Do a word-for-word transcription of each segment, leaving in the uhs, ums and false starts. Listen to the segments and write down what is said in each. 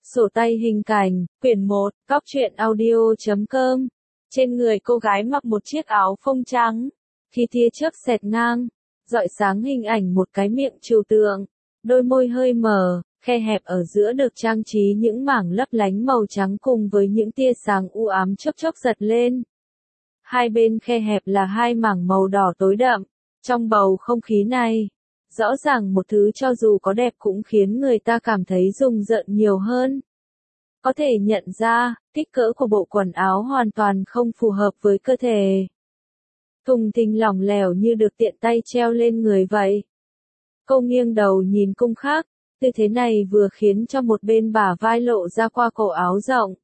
Sổ tay hình cảnh, quyển một, cóc truyện audio chấm com. Trên người cô gái mặc một chiếc áo phông trắng. Khi tia chớp xẹt ngang, rọi sáng hình ảnh một cái miệng trừu tượng, đôi môi hơi mở, khe hẹp ở giữa được trang trí những mảng lấp lánh màu trắng cùng với những tia sáng u ám chốc chốc giật lên. Hai bên khe hẹp là hai mảng màu đỏ tối đậm. Trong bầu không khí này, rõ ràng một thứ cho dù có đẹp cũng khiến người ta cảm thấy rùng rợn nhiều hơn. Có thể nhận ra, kích cỡ của bộ quần áo hoàn toàn không phù hợp với cơ thể. Thùng thình lỏng lẻo như được tiện tay treo lên người vậy. Cô nghiêng đầu nhìn Cung Khắc, tư thế này vừa khiến cho một bên bả vai lộ ra qua cổ áo rộng.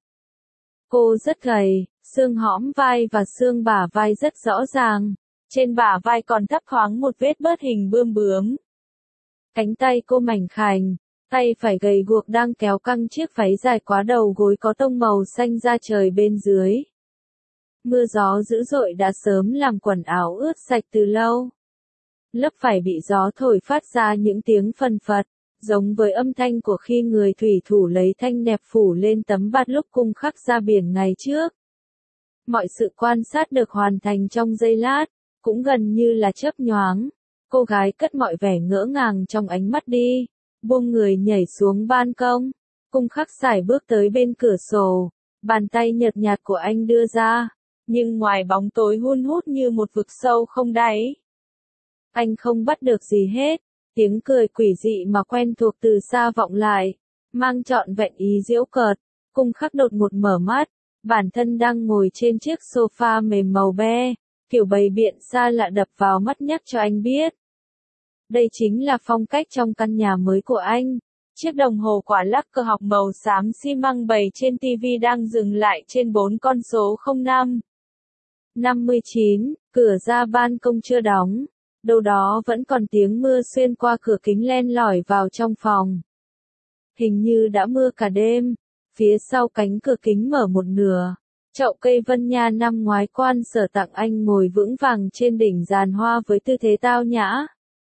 Cô rất gầy, xương hõm vai và xương bả vai rất rõ ràng. Trên bả vai còn thấp thoáng một vết bớt hình bươm bướm. Cánh tay cô mảnh khảnh, tay phải gầy guộc đang kéo căng chiếc váy dài quá đầu gối có tông màu xanh da trời bên dưới. Mưa gió dữ dội đã sớm làm quần áo ướt sạch từ lâu. Lớp vải bị gió thổi phát ra những tiếng phần phật, giống với âm thanh của khi người thủy thủ lấy thanh nẹp phủ lên tấm bạt lúc Cung Khắc ra biển ngày trước. Mọi sự quan sát được hoàn thành trong giây lát, cũng gần như là chớp nhoáng. Cô gái cất mọi vẻ ngỡ ngàng trong ánh mắt đi, buông người nhảy xuống ban công. Cung Khắc sải bước tới bên cửa sổ, bàn tay nhợt nhạt của anh đưa ra, nhưng ngoài bóng tối hun hút như một vực sâu không đáy. Anh không bắt được gì hết, tiếng cười quỷ dị mà quen thuộc từ xa vọng lại, mang trọn vẹn ý giễu cợt. Cung Khắc đột ngột mở mắt, bản thân đang ngồi trên chiếc sofa mềm màu be, kiểu bày biện xa lạ đập vào mắt nhắc cho anh biết. Đây chính là phong cách trong căn nhà mới của anh. Chiếc đồng hồ quả lắc cơ học màu xám xi măng bày trên tivi đang dừng lại trên bốn con số không năm. năm mươi chín, cửa ra ban công chưa đóng. Đâu đó vẫn còn tiếng mưa xuyên qua cửa kính len lỏi vào trong phòng. Hình như đã mưa cả đêm. Phía sau cánh cửa kính mở một nửa. Chậu cây vân nha năm ngoái Quan Sở tặng anh ngồi vững vàng trên đỉnh giàn hoa với tư thế tao nhã.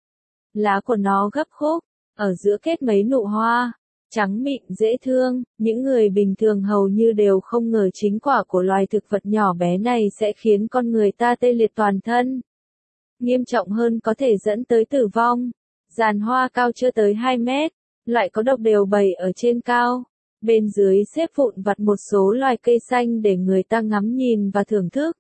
Lá của nó gấp khúc, ở giữa kết mấy nụ hoa, trắng mịn dễ thương. Những người bình thường hầu như đều không ngờ chính quả của loài thực vật nhỏ bé này sẽ khiến con người ta tê liệt toàn thân. Nghiêm trọng hơn có thể dẫn tới tử vong. Giàn hoa cao chưa tới hai mét, lại có độc đều bày ở trên cao. Bên dưới xếp vụn vặt một số loài cây xanh để người ta ngắm nhìn và thưởng thức.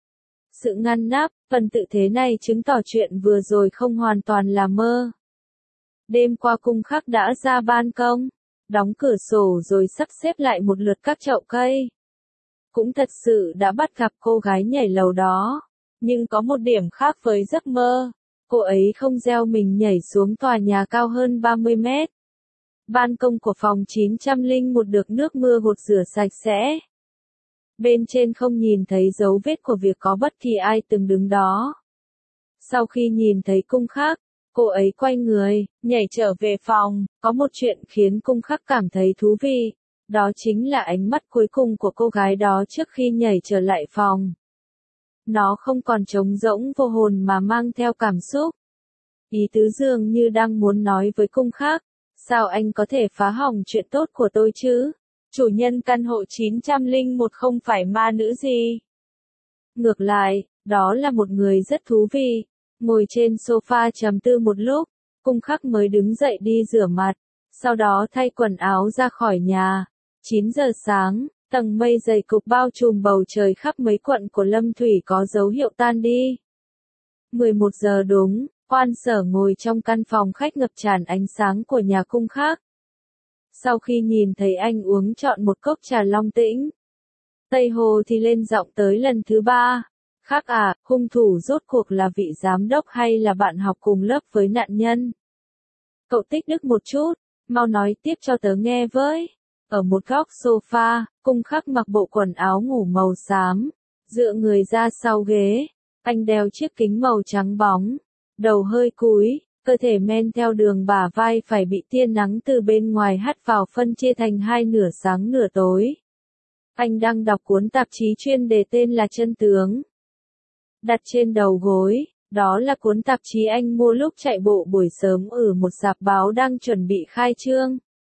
Sự ngăn nắp, phần tự thế này chứng tỏ chuyện vừa rồi không hoàn toàn là mơ. Đêm qua Cung Khắc đã ra ban công, đóng cửa sổ rồi sắp xếp lại một lượt các chậu cây. Cũng thật sự đã bắt gặp cô gái nhảy lầu đó. Nhưng có một điểm khác với giấc mơ. Cô ấy không gieo mình nhảy xuống tòa nhà cao hơn ba mươi mét. Ban công của phòng chín trăm lẻ một được nước mưa gột rửa sạch sẽ. Bên trên không nhìn thấy dấu vết của việc có bất kỳ ai từng đứng đó. Sau khi nhìn thấy Cung Khắc, cô ấy quay người, nhảy trở về phòng. Có một chuyện khiến Cung Khắc cảm thấy thú vị. Đó chính là ánh mắt cuối cùng của cô gái đó trước khi nhảy trở lại phòng. Nó không còn trống rỗng vô hồn mà mang theo cảm xúc. Ý tứ dường như đang muốn nói với Cung Khắc. Sao anh có thể phá hỏng chuyện tốt của tôi chứ? Chủ nhân căn hộ chín trăm lẻ một không phải ma nữ gì. Ngược lại, đó là một người rất thú vị. Ngồi trên sofa trầm tư một lúc, Cung Khắc mới đứng dậy đi rửa mặt. Sau đó thay quần áo ra khỏi nhà. chín giờ sáng, tầng mây dày cục bao trùm bầu trời khắp mấy quận của Lâm Thủy có dấu hiệu tan đi. mười một giờ đúng. Quan Sở ngồi trong căn phòng khách ngập tràn ánh sáng của nhà Cung Khắc. Sau khi nhìn thấy anh uống trọn một cốc trà long tĩnh, Tây Hồ thì lên giọng tới lần thứ ba. Khắc à, hung thủ rốt cuộc là vị giám đốc hay là bạn học cùng lớp với nạn nhân? Cậu tích đức một chút, mau nói tiếp cho tớ nghe với. Ở một góc sofa, Cung Khắc mặc bộ quần áo ngủ màu xám, dựa người ra sau ghế. Anh đeo chiếc kính màu trắng bóng. Đầu hơi cúi, cơ thể men theo đường bả vai phải bị tia nắng từ bên ngoài hắt vào phân chia thành hai nửa sáng nửa tối. Anh đang đọc cuốn tạp chí chuyên đề tên là Chân Tướng. Đặt trên đầu gối, đó là cuốn tạp chí anh mua lúc chạy bộ buổi sớm ở một rạp báo đang chuẩn bị khai trương.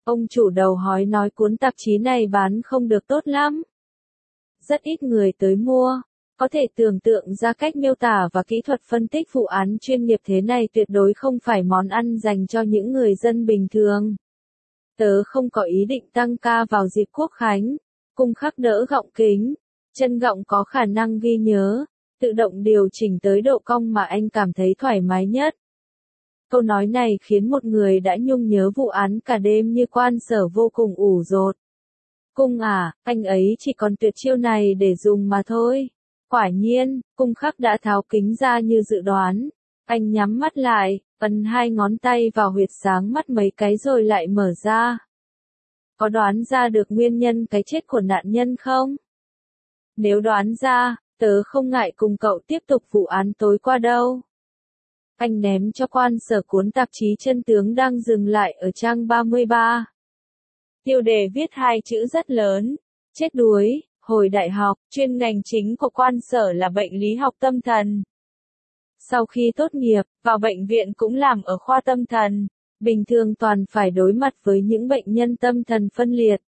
Ông chủ đầu hói nói cuốn tạp chí này bán không được tốt lắm. Rất ít người tới mua. Có thể tưởng tượng ra cách miêu tả và kỹ thuật phân tích vụ án chuyên nghiệp thế này tuyệt đối không phải món ăn dành cho những người dân bình thường. Tớ không có ý định tăng ca vào dịp Quốc Khánh. Cung khắc đỡ gọng kính. Chân gọng có khả năng ghi nhớ, tự động điều chỉnh tới độ cong mà anh cảm thấy thoải mái nhất. Câu nói này khiến một người đã nhung nhớ vụ án cả đêm như Quan Sở vô cùng ủ rột. Cung à, anh ấy chỉ còn tuyệt chiêu này để dùng mà thôi. Quả nhiên, Cung khắc đã tháo kính ra như dự đoán. Anh nhắm mắt lại, ấn hai ngón tay vào huyệt sáng mắt mấy cái rồi lại mở ra. Có đoán ra được nguyên nhân cái chết của nạn nhân không? Nếu đoán ra, tớ không ngại cùng cậu tiếp tục vụ án tối qua đâu. Anh ném cho Quan Sở cuốn tạp chí chân tướng đang dừng lại ở trang ba mươi ba. Tiêu đề viết hai chữ rất lớn, chết đuối. Hồi đại học, chuyên ngành chính của Quan Sở là bệnh lý học tâm thần. Sau khi tốt nghiệp, vào bệnh viện cũng làm ở khoa tâm thần, bình thường toàn phải đối mặt với những bệnh nhân tâm thần phân liệt.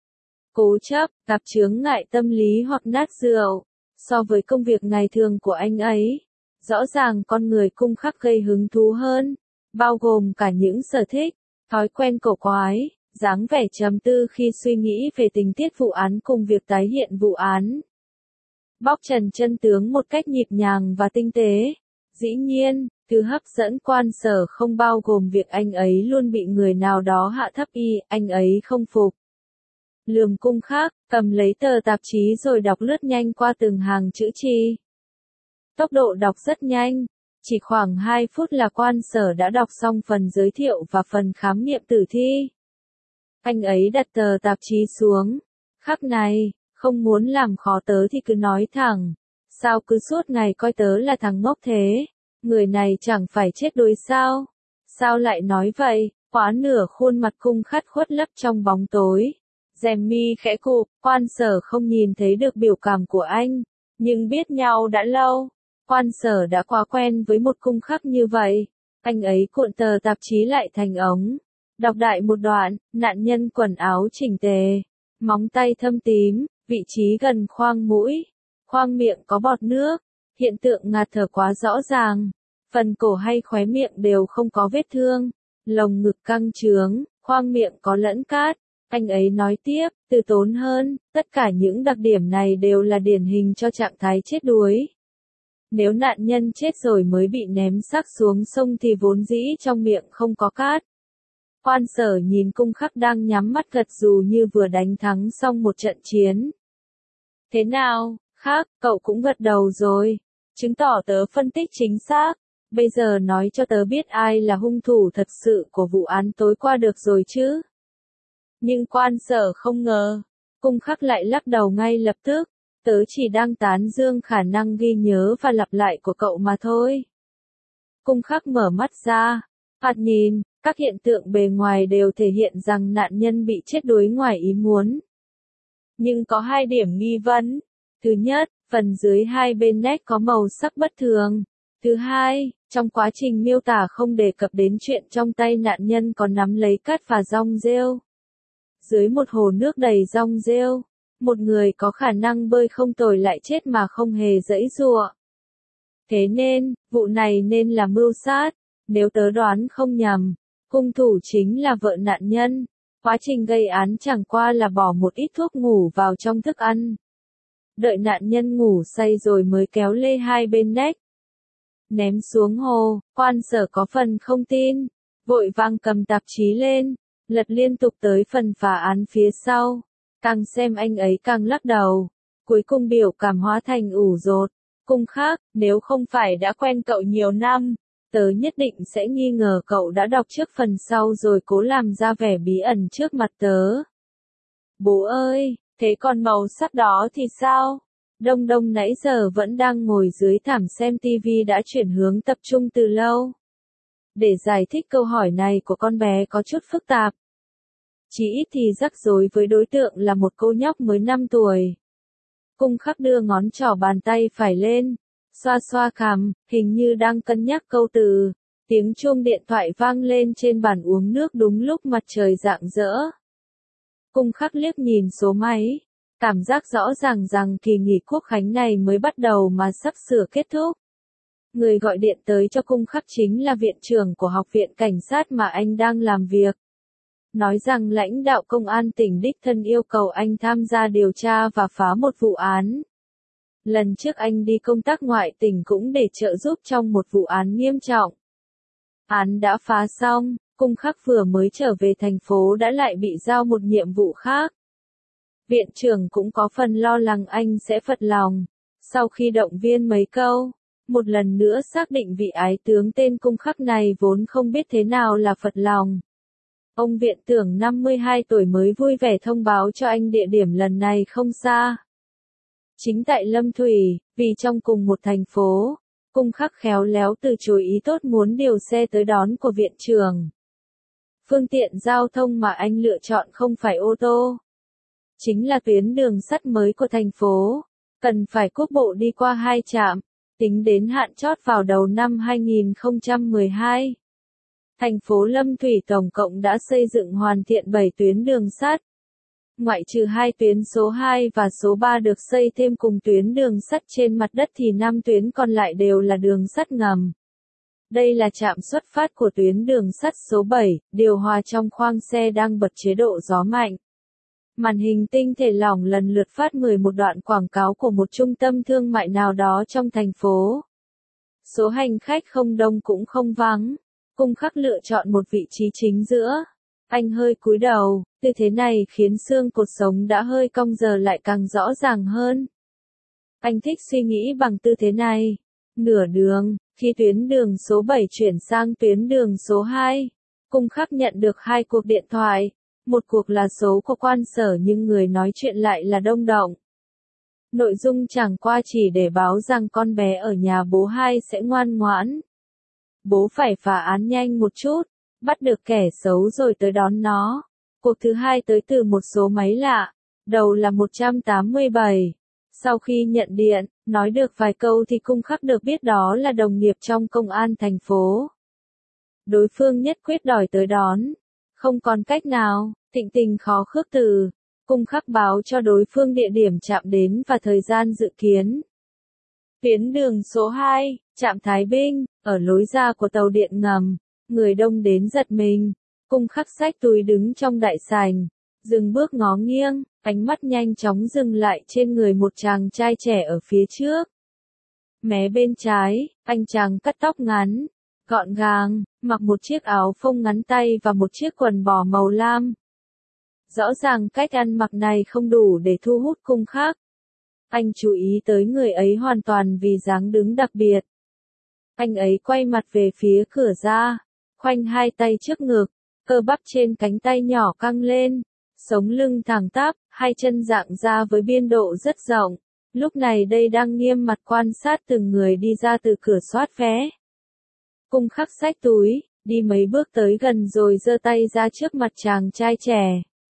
Cố chấp, gặp chướng ngại tâm lý hoặc nát rượu. So với công việc ngày thường của anh ấy, rõ ràng con người Cung khắc gây hứng thú hơn, bao gồm cả những sở thích, thói quen cổ quái, dáng vẻ trầm tư khi suy nghĩ về tình tiết vụ án cùng việc tái hiện vụ án. Bóc trần chân tướng một cách nhịp nhàng và tinh tế. Dĩ nhiên, thứ hấp dẫn Quan Sở không bao gồm việc anh ấy luôn bị người nào đó hạ thấp y, anh ấy không phục. Lườm Cung khắc, cầm lấy tờ tạp chí rồi đọc lướt nhanh qua từng hàng chữ chi. Tốc độ đọc rất nhanh, chỉ khoảng hai phút là Quan Sở đã đọc xong phần giới thiệu và phần khám nghiệm tử thi. Anh ấy đặt tờ tạp chí xuống. Khắc này, không muốn làm khó tớ thì cứ nói thẳng. Sao cứ suốt ngày coi tớ là thằng ngốc thế? Người này chẳng phải chết đuối sao? Sao lại nói vậy? Quá nửa khuôn mặt Cung khắc khuất lấp trong bóng tối. Rèm mi khẽ cụp, Quan Sở không nhìn thấy được biểu cảm của anh. Nhưng biết nhau đã lâu. Quan Sở đã quá quen với một Cung khắc như vậy. Anh ấy cuộn tờ tạp chí lại thành ống. Đọc đại một đoạn, nạn nhân quần áo chỉnh tề, móng tay thâm tím, vị trí gần khoang mũi, khoang miệng có bọt nước, hiện tượng ngạt thở quá rõ ràng, phần cổ hay khóe miệng đều không có vết thương, lồng ngực căng trướng, khoang miệng có lẫn cát. Anh ấy nói tiếp, từ tốn hơn, tất cả những đặc điểm này đều là điển hình cho trạng thái chết đuối. Nếu nạn nhân chết rồi mới bị ném xác xuống sông thì vốn dĩ trong miệng không có cát. Quan Sở nhìn Cung khắc đang nhắm mắt gật gù như vừa đánh thắng xong một trận chiến. Thế nào, Khắc, cậu cũng gật đầu rồi. Chứng tỏ tớ phân tích chính xác. Bây giờ nói cho tớ biết ai là hung thủ thật sự của vụ án tối qua được rồi chứ. Nhưng Quan Sở không ngờ. Cung khắc lại lắc đầu ngay lập tức. Tớ chỉ đang tán dương khả năng ghi nhớ và lặp lại của cậu mà thôi. Cung khắc mở mắt ra. Thoạt nhìn, các hiện tượng bề ngoài đều thể hiện rằng nạn nhân bị chết đuối ngoài ý muốn. Nhưng có hai điểm nghi vấn. Thứ nhất, phần dưới hai bên nách có màu sắc bất thường. Thứ hai, trong quá trình miêu tả không đề cập đến chuyện trong tay nạn nhân có nắm lấy cát và rong rêu. Dưới một hồ nước đầy rong rêu, một người có khả năng bơi không tồi lại chết mà không hề giãy giụa. Thế nên, vụ này nên là mưu sát. Nếu tớ đoán không nhầm, hung thủ chính là vợ nạn nhân. Quá trình gây án chẳng qua là bỏ một ít thuốc ngủ vào trong thức ăn. Đợi nạn nhân ngủ say rồi mới kéo lê hai bên nách. Ném xuống hồ, Quan Sở có phần không tin. Vội vàng cầm tạp chí lên, lật liên tục tới phần phá án phía sau. Càng xem anh ấy càng lắc đầu. Cuối cùng biểu cảm hóa thành ủ rột. Cung khắc, nếu không phải đã quen cậu nhiều năm, tớ nhất định sẽ nghi ngờ cậu đã đọc trước phần sau rồi cố làm ra vẻ bí ẩn trước mặt tớ. Bố ơi, thế còn màu sắc đó thì sao? Đông Đông nãy giờ vẫn đang ngồi dưới thảm xem tivi đã chuyển hướng tập trung từ lâu. Để giải thích câu hỏi này của con bé có chút phức tạp. Chỉ ít thì rắc rối với đối tượng là một cô nhóc mới năm tuổi. Cung khắc đưa ngón trỏ bàn tay phải lên, xoa xoa cằm, hình như đang cân nhắc câu từ. Tiếng chuông điện thoại vang lên trên bàn uống nước đúng lúc mặt trời rạng rỡ. Cung Khắc liếc nhìn số máy. Cảm giác rõ ràng rằng kỳ nghỉ quốc khánh này mới bắt đầu mà sắp sửa kết thúc. Người gọi điện tới cho Cung Khắc chính là viện trưởng của Học viện Cảnh sát mà anh đang làm việc. Nói rằng lãnh đạo công an tỉnh đích thân yêu cầu anh tham gia điều tra và phá một vụ án. Lần trước anh đi công tác ngoại tỉnh cũng để trợ giúp trong một vụ án nghiêm trọng. Án đã phá xong, Cung Khắc vừa mới trở về thành phố đã lại bị giao một nhiệm vụ khác. Viện trưởng cũng có phần lo lắng anh sẽ phật lòng. Sau khi động viên mấy câu, một lần nữa xác định vị ái tướng tên Cung Khắc này vốn không biết thế nào là phật lòng. Ông viện trưởng năm mươi hai tuổi mới vui vẻ thông báo cho anh địa điểm lần này không xa. Chính tại Lâm Thủy, vì trong cùng một thành phố, Cung Khắc khéo léo từ chối ý tốt muốn điều xe tới đón của viện trưởng. Phương tiện giao thông mà anh lựa chọn không phải ô tô. Chính là tuyến đường sắt mới của thành phố, cần phải quốc bộ đi qua hai trạm, tính đến hạn chót vào đầu năm hai nghìn không trăm mười hai. Thành phố Lâm Thủy tổng cộng đã xây dựng hoàn thiện bảy tuyến đường sắt. Ngoại trừ hai tuyến số hai và số ba được xây thêm cùng tuyến đường sắt trên mặt đất thì năm tuyến còn lại đều là đường sắt ngầm. Đây là trạm xuất phát của tuyến đường sắt số bảy, điều hòa trong khoang xe đang bật chế độ gió mạnh. Màn hình tinh thể lỏng lần lượt phát mười một đoạn quảng cáo của một trung tâm thương mại nào đó trong thành phố. Số hành khách không đông cũng không vắng. Cung Khắc lựa chọn một vị trí chính giữa. Anh hơi cúi đầu, tư thế này khiến xương cột sống đã hơi cong giờ lại càng rõ ràng hơn. Anh thích suy nghĩ bằng tư thế này. Nửa đường, khi tuyến đường số bảy chuyển sang tuyến đường số hai, Cung Khắc nhận được hai cuộc điện thoại. Một cuộc là số của quan sở nhưng người nói chuyện lại là Đông Động. Nội dung chẳng qua chỉ để báo rằng con bé ở nhà bố hai sẽ ngoan ngoãn. Bố phải phá án nhanh một chút, bắt được kẻ xấu rồi tới đón nó. Cuộc thứ hai tới từ một số máy lạ, đầu là một trăm tám mươi bảy. Sau khi nhận điện, nói được vài câu thì Cung Khắc được biết đó là đồng nghiệp trong công an thành phố. Đối phương nhất quyết đòi tới đón. Không còn cách nào, thịnh tình khó khước từ. Cung Khắc báo cho đối phương địa điểm chạm đến và thời gian dự kiến. Tuyến đường số hai, trạm Thái Binh, ở lối ra của tàu điện ngầm, người đông đến giật mình. Cung Khắc xách túi đứng trong đại sảnh, dừng bước ngó nghiêng, ánh mắt nhanh chóng dừng lại trên người một chàng trai trẻ ở phía trước. Mé bên trái, anh chàng cắt tóc ngắn, gọn gàng, mặc một chiếc áo phông ngắn tay và một chiếc quần bò màu lam. Rõ ràng cách ăn mặc này không đủ để thu hút Cung Khắc. Anh chú ý tới người ấy hoàn toàn vì dáng đứng đặc biệt. Anh ấy quay mặt về phía cửa ra, khoanh hai tay trước ngực, cơ bắp trên cánh tay nhỏ căng lên, sống lưng thẳng tắp, hai chân dạng ra với biên độ rất rộng. Lúc này đây đang nghiêm mặt quan sát từng người đi ra từ cửa soát vé. Cung Khắc xách túi, đi mấy bước tới gần rồi giơ tay ra trước mặt chàng trai trẻ.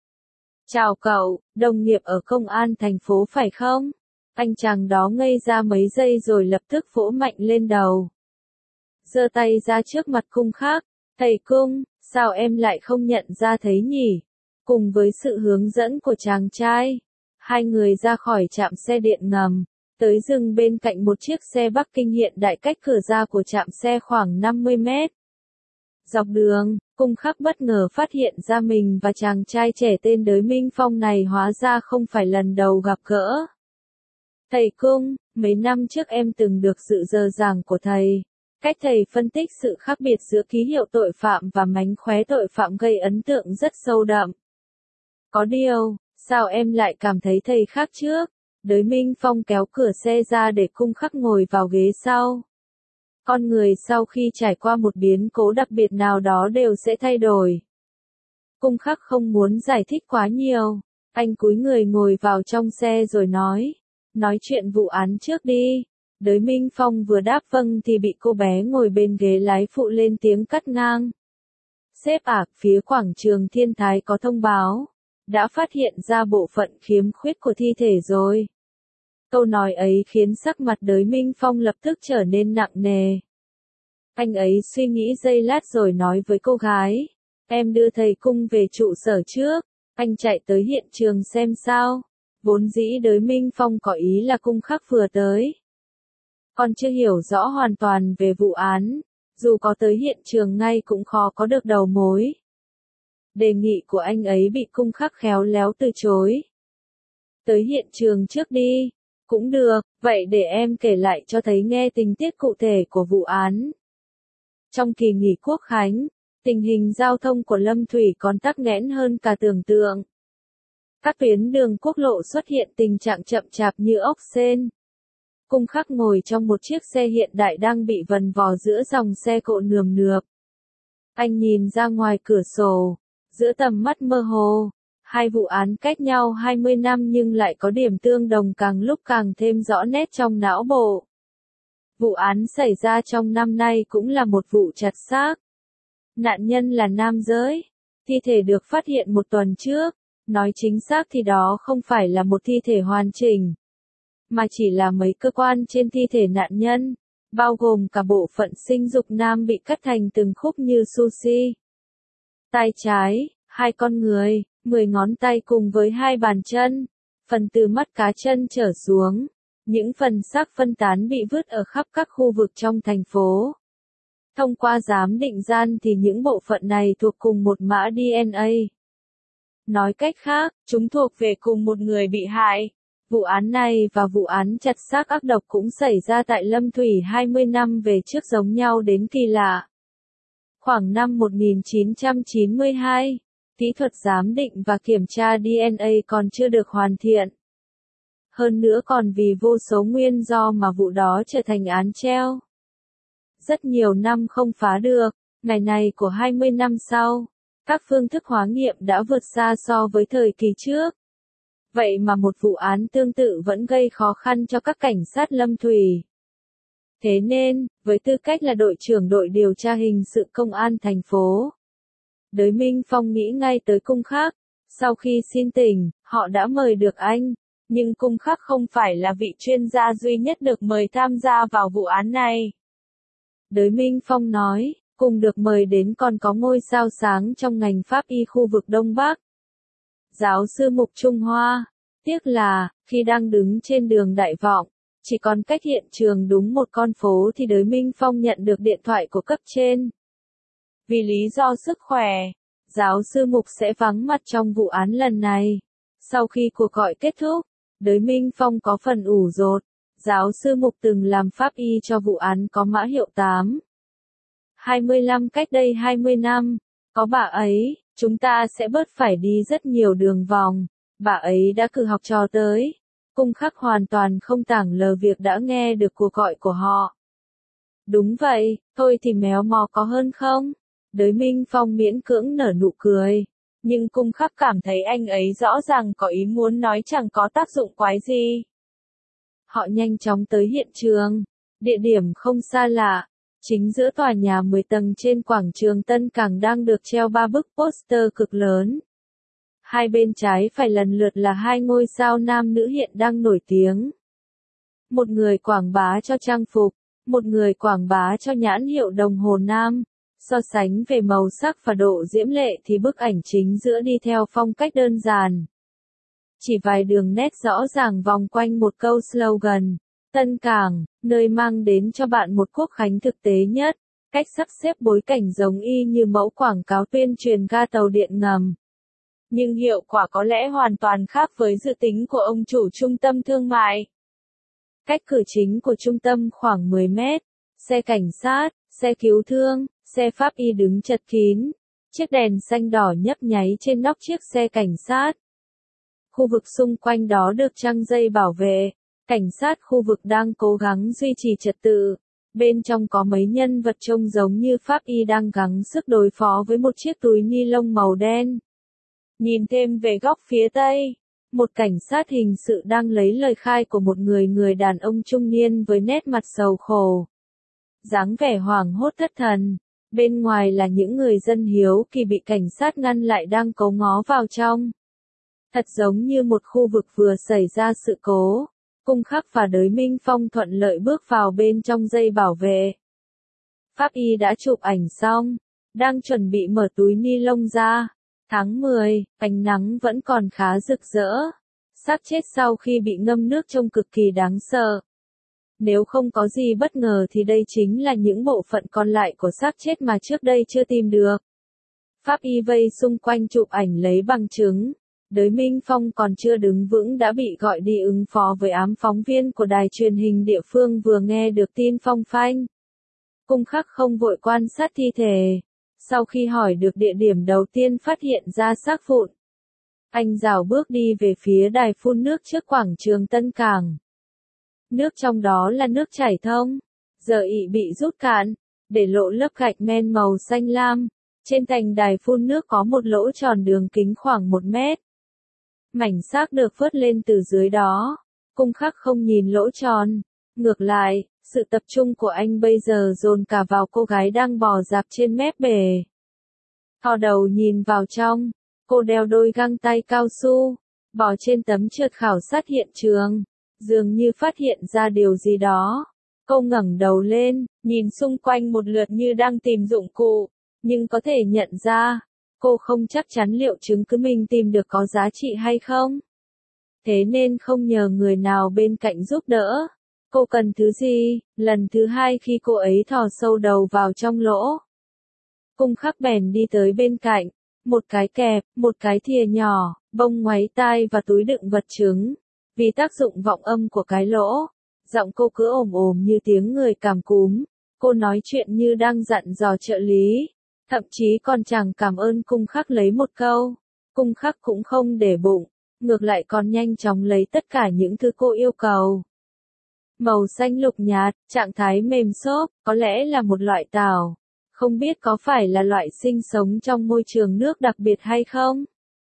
Chào cậu, đồng nghiệp ở công an thành phố phải không? Anh chàng đó ngây ra mấy giây rồi lập tức vỗ mạnh lên đầu. Giơ tay ra trước mặt Cung Khắc. Thầy Cung, sao em lại không nhận ra thấy nhỉ? Cùng với sự hướng dẫn của chàng trai, hai người ra khỏi trạm xe điện ngầm, tới dừng bên cạnh một chiếc xe Bắc Kinh hiện đại cách cửa ra của trạm xe khoảng năm mươi mét. Dọc đường, Cung Khắc bất ngờ phát hiện ra mình và chàng trai trẻ tên Đới Minh Phong này hóa ra không phải lần đầu gặp gỡ. Thầy Cung, mấy năm trước em từng được sự dơ giảng của thầy. Cách thầy phân tích sự khác biệt giữa ký hiệu tội phạm và mánh khóe tội phạm gây ấn tượng rất sâu đậm. Có điều, sao em lại cảm thấy thầy khác trước? Đới Minh Phong kéo cửa xe ra để Cung Khắc ngồi vào ghế sau. Con người sau khi trải qua một biến cố đặc biệt nào đó đều sẽ thay đổi. Cung Khắc không muốn giải thích quá nhiều. Anh cúi người ngồi vào trong xe rồi nói. Nói chuyện vụ án trước đi. Đới Minh Phong vừa đáp vâng thì bị cô bé ngồi bên ghế lái phụ lên tiếng cắt ngang. Sếp ạ, phía quảng trường Thiên Thái có thông báo. Đã phát hiện ra bộ phận khiếm khuyết của thi thể rồi. Câu nói ấy khiến sắc mặt Đới Minh Phong lập tức trở nên nặng nề. Anh ấy suy nghĩ giây lát rồi nói với cô gái. Em đưa thầy Cung về trụ sở trước. Anh chạy tới hiện trường xem sao. Vốn dĩ Đới Minh Phong có ý là Cung Khắc vừa tới. Còn chưa hiểu rõ hoàn toàn về vụ án, dù có tới hiện trường ngay cũng khó có được đầu mối. Đề nghị của anh ấy bị Cung Khắc khéo léo từ chối. Tới hiện trường trước đi. Cũng được, vậy để em kể lại cho thấy nghe tình tiết cụ thể của vụ án. Trong kỳ nghỉ Quốc khánh, tình hình giao thông của Lâm Thủy còn tắc nghẽn hơn cả tưởng tượng. Các tuyến đường quốc lộ xuất hiện tình trạng chậm chạp như ốc sên. Cung Khắc ngồi trong một chiếc xe hiện đại đang bị vần vò giữa dòng xe cộ nườm nượp. Anh nhìn ra ngoài cửa sổ, giữa tầm mắt mơ hồ, hai vụ án cách nhau hai mươi năm nhưng lại có điểm tương đồng càng lúc càng thêm rõ nét trong não bộ. Vụ án xảy ra trong năm nay cũng là một vụ chặt xác. Nạn nhân là nam giới. Thi thể được phát hiện một tuần trước. Nói chính xác thì đó không phải là một thi thể hoàn chỉnh, mà chỉ là mấy cơ quan trên thi thể nạn nhân, bao gồm cả bộ phận sinh dục nam bị cắt thành từng khúc như sushi. Tay trái, hai con người, mười ngón tay cùng với hai bàn chân, phần từ mắt cá chân trở xuống, những phần xác phân tán bị vứt ở khắp các khu vực trong thành phố. Thông qua giám định gian thì những bộ phận này thuộc cùng một mã đê en a. Nói cách khác, chúng thuộc về cùng một người bị hại. Vụ án này và vụ án chặt xác ác độc cũng xảy ra tại Lâm Thủy hai mươi năm về trước giống nhau đến kỳ lạ. Khoảng năm một nghìn chín trăm chín mươi hai, kỹ thuật giám định và kiểm tra đê en a còn chưa được hoàn thiện. Hơn nữa còn vì vô số nguyên do mà vụ đó trở thành án treo. Rất nhiều năm không phá được, ngày này của hai mươi năm sau. Các phương thức hóa nghiệm đã vượt xa so với thời kỳ trước. Vậy mà một vụ án tương tự vẫn gây khó khăn cho các cảnh sát Lâm Thủy. Thế nên, với tư cách là đội trưởng đội điều tra hình sự công an thành phố, Đới Minh Phong nghĩ ngay tới Cung Khắc. Sau khi xin tỉnh, họ đã mời được anh, nhưng Cung Khắc không phải là vị chuyên gia duy nhất được mời tham gia vào vụ án này. Đới Minh Phong nói. Cùng được mời đến còn có ngôi sao sáng trong ngành pháp y khu vực Đông Bắc. Giáo sư Mục Trung Hoa. Tiếc là, khi đang đứng trên đường Đại Vọng, chỉ còn cách hiện trường đúng một con phố thì Đới Minh Phong nhận được điện thoại của cấp trên. Vì lý do sức khỏe, giáo sư Mục sẽ vắng mặt trong vụ án lần này. Sau khi cuộc gọi kết thúc, Đới Minh Phong có phần ủ rột. Giáo sư Mục từng làm pháp y cho vụ án có mã hiệu tám. hai mươi lăm cách đây hai mươi năm, có bà ấy, chúng ta sẽ bớt phải đi rất nhiều đường vòng, bà ấy đã cử học trò tới. Cung Khắc hoàn toàn không tảng lờ việc đã nghe được cuộc gọi của họ. Đúng vậy, thôi thì méo mó có hơn không? Đới Minh Phong miễn cưỡng nở nụ cười, nhưng Cung Khắc cảm thấy anh ấy rõ ràng có ý muốn nói chẳng có tác dụng quái gì. Họ nhanh chóng tới hiện trường, địa điểm không xa lạ. Chính giữa tòa nhà mười tầng trên quảng trường Tân Cảng đang được treo ba bức poster cực lớn. Hai bên trái phải lần lượt là hai ngôi sao nam nữ hiện đang nổi tiếng. Một người quảng bá cho trang phục, một người quảng bá cho nhãn hiệu đồng hồ nam. So sánh về màu sắc và độ diễm lệ thì bức ảnh chính giữa đi theo phong cách đơn giản. Chỉ vài đường nét rõ ràng vòng quanh một câu slogan. Tân Cảng, nơi mang đến cho bạn một quốc khánh thực tế nhất, cách sắp xếp bối cảnh giống y như mẫu quảng cáo tuyên truyền ga tàu điện ngầm. Nhưng hiệu quả có lẽ hoàn toàn khác với dự tính của ông chủ trung tâm thương mại. Cách cửa chính của trung tâm khoảng mười mét, xe cảnh sát, xe cứu thương, xe pháp y đứng chật kín, chiếc đèn xanh đỏ nhấp nháy trên nóc chiếc xe cảnh sát. Khu vực xung quanh đó được trăng dây bảo vệ. Cảnh sát khu vực đang cố gắng duy trì trật tự. Bên trong có mấy nhân vật trông giống như pháp y đang gắng sức đối phó với một chiếc túi ni lông màu đen. Nhìn thêm về góc phía tây, một cảnh sát hình sự đang lấy lời khai của một người người đàn ông trung niên với nét mặt sầu khổ. Dáng vẻ hoảng hốt thất thần. Bên ngoài là những người dân hiếu kỳ bị cảnh sát ngăn lại đang cố ngó vào trong. Thật giống như một khu vực vừa xảy ra sự cố. Cung Khắc và Đới Minh Phong thuận lợi bước vào bên trong dây bảo vệ. Pháp y đã chụp ảnh xong, đang chuẩn bị mở túi ni lông ra. Tháng mười, ánh nắng vẫn còn khá rực rỡ. Xác chết sau khi bị ngâm nước trông cực kỳ đáng sợ. Nếu không có gì bất ngờ thì đây chính là những bộ phận còn lại của xác chết mà trước đây chưa tìm được. Pháp y vây xung quanh chụp ảnh lấy bằng chứng. Đới Minh Phong còn chưa đứng vững đã bị gọi đi ứng phó với ám phóng viên của đài truyền hình địa phương vừa nghe được tin phong phanh. Cung Khắc không vội quan sát thi thể. Sau khi hỏi được địa điểm đầu tiên phát hiện ra xác vụn, anh rảo bước đi về phía đài phun nước trước quảng trường Tân Cảng. Nước trong đó là nước chảy thông, giờ ị bị rút cạn, để lộ lớp gạch men màu xanh lam. Trên thành đài phun nước có một lỗ tròn đường kính khoảng một mét. Mảnh xác được vớt lên từ dưới đó. Cung Khắc không nhìn lỗ tròn. Ngược lại, sự tập trung của anh bây giờ dồn cả vào cô gái đang bò dạp trên mép bể. Thò đầu nhìn vào trong, cô đeo đôi găng tay cao su, bò trên tấm trượt khảo sát hiện trường, dường như phát hiện ra điều gì đó. Cô ngẩng đầu lên, nhìn xung quanh một lượt như đang tìm dụng cụ, nhưng có thể nhận ra, cô không chắc chắn liệu chứng cứ mình tìm được có giá trị hay không. Thế nên không nhờ người nào bên cạnh giúp đỡ. Cô cần thứ gì? Lần thứ hai khi cô ấy thò sâu đầu vào trong lỗ, Cung Khắc bèn đi tới bên cạnh, một cái kẹp, một cái thìa nhỏ, bông ngoáy tai và túi đựng vật chứng. Vì tác dụng vọng âm của cái lỗ, giọng cô cứ ồm ồm như tiếng người cảm cúm. Cô nói chuyện như đang dặn dò trợ lý, thậm chí còn chẳng cảm ơn Cung Khắc lấy một câu. Cung Khắc cũng không để bụng, ngược lại còn nhanh chóng lấy tất cả những thứ cô yêu cầu. Màu xanh lục nhạt, trạng thái mềm xốp, có lẽ là một loại tảo. Không biết có phải là loại sinh sống trong môi trường nước đặc biệt hay không?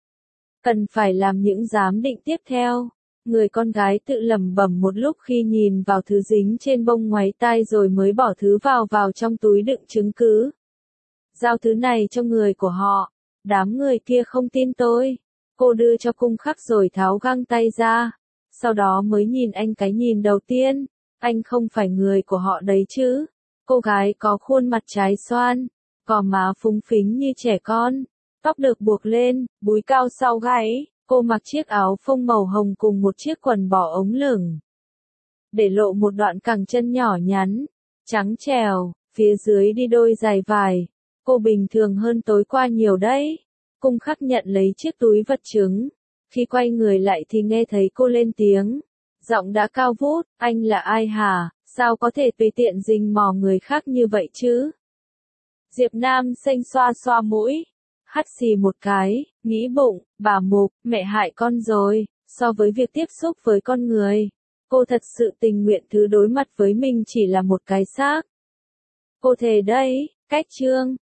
Cần phải làm những giám định tiếp theo. Người con gái tự lẩm bẩm một lúc khi nhìn vào thứ dính trên bông ngoáy tai rồi mới bỏ thứ vào vào trong túi đựng chứng cứ. Giao thứ này cho người của họ. Đám người kia không tin tôi. Cô đưa cho Cung Khắc rồi tháo găng tay ra. Sau đó mới nhìn anh cái nhìn đầu tiên. Anh không phải người của họ đấy chứ. Cô gái có khuôn mặt trái xoan, gò má phúng phính như trẻ con, tóc được buộc lên, búi cao sau gáy. Cô mặc chiếc áo phông màu hồng cùng một chiếc quần bò ống lửng, để lộ một đoạn cẳng chân nhỏ nhắn, trắng trèo, phía dưới đi đôi giày vải. Cô bình thường hơn tối qua nhiều đấy. Cung Khắc nhận lấy chiếc túi vật chứng. Khi quay người lại thì nghe thấy cô lên tiếng. Giọng đã cao vút, anh là ai hả? Sao có thể tùy tiện rình mò người khác như vậy chứ? Diệp Nam xanh xoa xoa mũi, hắt xì một cái, nghĩ bụng, bà Mục, mẹ hại con rồi. So với việc tiếp xúc với con người, cô thật sự tình nguyện thứ đối mặt với mình chỉ là một cái xác. Cô thề đấy, cách chương.